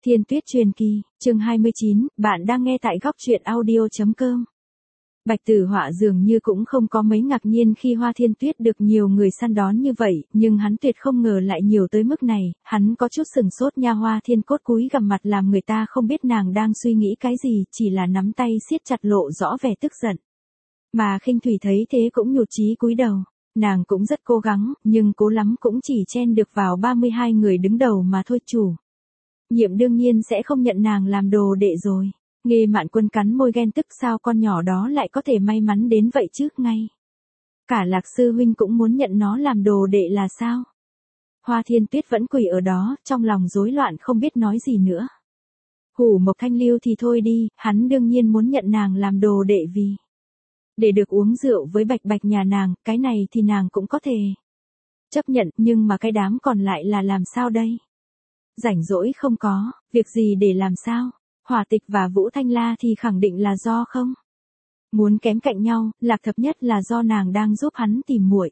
Thiên Tuyết truyền kỳ, chương 29, bạn đang nghe tại góc truyện audio.com. Bạch Tử Họa dường như cũng không có mấy ngạc nhiên khi Hoa Thiên Tuyết được nhiều người săn đón như vậy, nhưng hắn tuyệt không ngờ lại nhiều tới mức này, hắn có chút sừng sốt nha. Hoa Thiên cốt cúi gằm mặt làm người ta không biết nàng đang suy nghĩ cái gì, chỉ là nắm tay siết chặt lộ rõ vẻ tức giận. Mà Khinh Thủy thấy thế cũng nhụt chí cúi đầu. Nàng cũng rất cố gắng, nhưng cố lắm cũng chỉ chen được vào 32 người đứng đầu mà thôi. Chủ nhiệm đương nhiên sẽ không nhận nàng làm đồ đệ rồi. Nghê Mạn Quân cắn môi ghen tức, sao con nhỏ đó lại có thể may mắn đến vậy chứ ngay. Cả Lạc sư huynh cũng muốn nhận nó làm đồ đệ là sao? Hoa Thiên Tuyết vẫn quỳ ở đó, trong lòng rối loạn không biết nói gì nữa. Hủ Mộc Thanh Lưu thì thôi đi, hắn đương nhiên muốn nhận nàng làm đồ đệ vì để được uống rượu với Bạch Bạch nhà nàng, cái này thì nàng cũng có thể chấp nhận, nhưng mà cái đám còn lại là làm sao đây? Rảnh rỗi không có, việc gì để làm sao? Hỏa Tịch và Vũ Thanh La thì khẳng định là do không muốn kém cạnh nhau, Lạc Thập Nhất là do nàng đang giúp hắn tìm muội.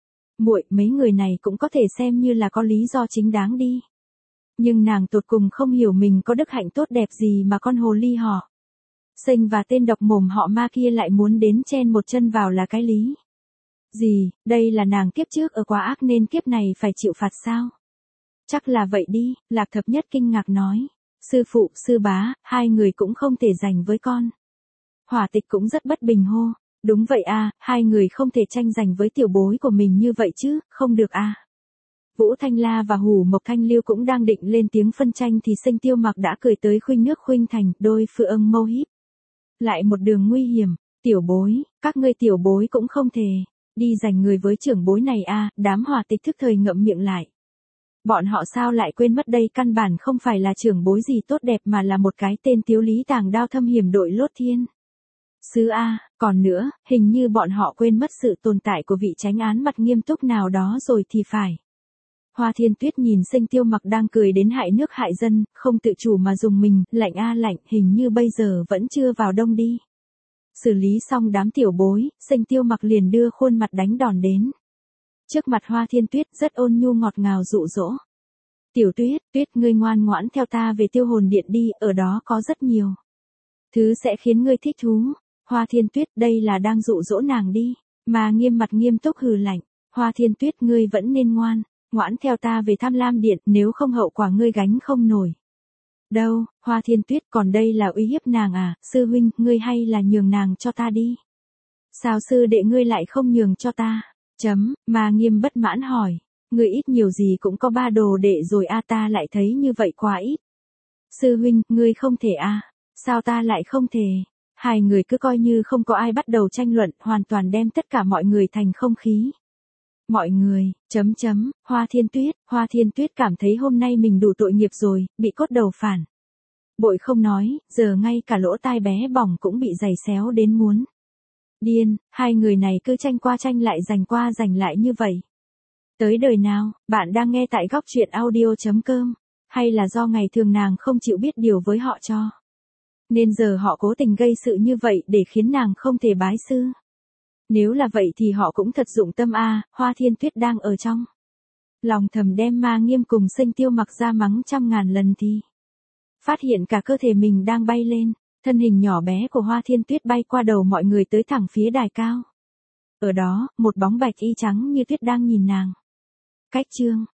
Mấy người này cũng có thể xem như là có lý do chính đáng đi. Nhưng nàng tột cùng không hiểu mình có đức hạnh tốt đẹp gì mà con hồ ly họ Sinh và tên độc mồm họ Ma kia lại muốn đến chen một chân vào là cái lý gì? Đây là nàng kiếp trước ở quá ác nên kiếp này phải chịu phạt sao? Chắc là vậy đi, Lạc Thập Nhất kinh ngạc nói. Sư phụ, sư bá, hai người cũng không thể giành với con. Hỏa Tịch cũng rất bất bình hô. Đúng vậy à, hai người không thể tranh giành với tiểu bối của mình như vậy chứ, không được à. Vũ Thanh La và Hủ Mộc Thanh Lưu cũng đang định lên tiếng phân tranh thì Sinh Tiêu Mặc đã cười tới khuynh nước khuynh thành, đôi phượng ưng mâu híp lại một đường nguy hiểm. Tiểu bối, các ngươi tiểu bối cũng không thể đi giành người với trưởng bối này à. Đám Hỏa Tịch thức thời ngậm miệng lại. Bọn họ sao lại quên mất đây căn bản không phải là trưởng bối gì tốt đẹp mà là một cái tên Tiếu Lý tàng đao thâm hiểm đội lốt thiên sứ a. Còn nữa, hình như bọn họ quên mất sự tồn tại của vị chánh án mặt nghiêm túc nào đó rồi thì phải. Hoa Thiên Tuyết nhìn Sinh Tiêu Mặc đang cười đến hại nước hại dân, không tự chủ mà dùng mình, lạnh a lạnh, hình như bây giờ vẫn chưa vào đông đi. Xử lý xong đám tiểu bối, Sinh Tiêu Mặc liền đưa khuôn mặt đánh đòn đến trước mặt Hoa Thiên Tuyết, rất ôn nhu ngọt ngào dụ dỗ. Tiểu Tuyết, Tuyết ngươi ngoan ngoãn theo ta về Tiêu Hồn Điện đi, ở đó có rất nhiều thứ sẽ khiến ngươi thích thú. Hoa Thiên Tuyết, đây là đang dụ dỗ nàng đi. Mà Nghiêm mặt nghiêm túc hừ lạnh. Hoa Thiên Tuyết, ngươi vẫn nên ngoãn theo ta về Tham Lam Điện, nếu không hậu quả ngươi gánh không nổi. Đâu, Hoa Thiên Tuyết, còn đây là uy hiếp nàng à? Sư huynh, ngươi hay là nhường nàng cho ta đi? Sao sư đệ ngươi lại không nhường cho ta? Mà Nghiêm bất mãn hỏi. Ngươi ít nhiều gì cũng có 3 đồ đệ rồi a, ta lại thấy như vậy quá ít. Sư huynh, ngươi không thể a. Sao ta lại không thể? Hai người cứ coi như không có ai bắt đầu tranh luận, hoàn toàn đem tất cả mọi người thành không khí. Mọi người, Hoa Thiên Tuyết cảm thấy hôm nay mình đủ tội nghiệp rồi, bị cốt đầu phản bội không nói, giờ ngay cả lỗ tai bé bỏng cũng bị giày xéo đến muốn điên. Hai người này cứ tranh qua tranh lại, giành qua giành lại như vậy. Tới đời nào? Bạn đang nghe tại góc truyện audio.com. Hay là do ngày thường nàng không chịu biết điều với họ cho nên giờ họ cố tình gây sự như vậy để khiến nàng không thể bái sư? Nếu là vậy thì họ cũng thật dụng tâm a. Hoa Thiên Tuyết đang ở trong lòng thầm đem Ma Nghiêm cùng Sinh Tiêu Mặc ra mắng trăm ngàn lần thì phát hiện cả cơ thể mình đang bay lên. Thân hình nhỏ bé của Hoa Thiên Tuyết bay qua đầu mọi người tới thẳng phía đài cao. Ở đó, một bóng bạch y trắng như tuyết đang nhìn nàng. Cách chương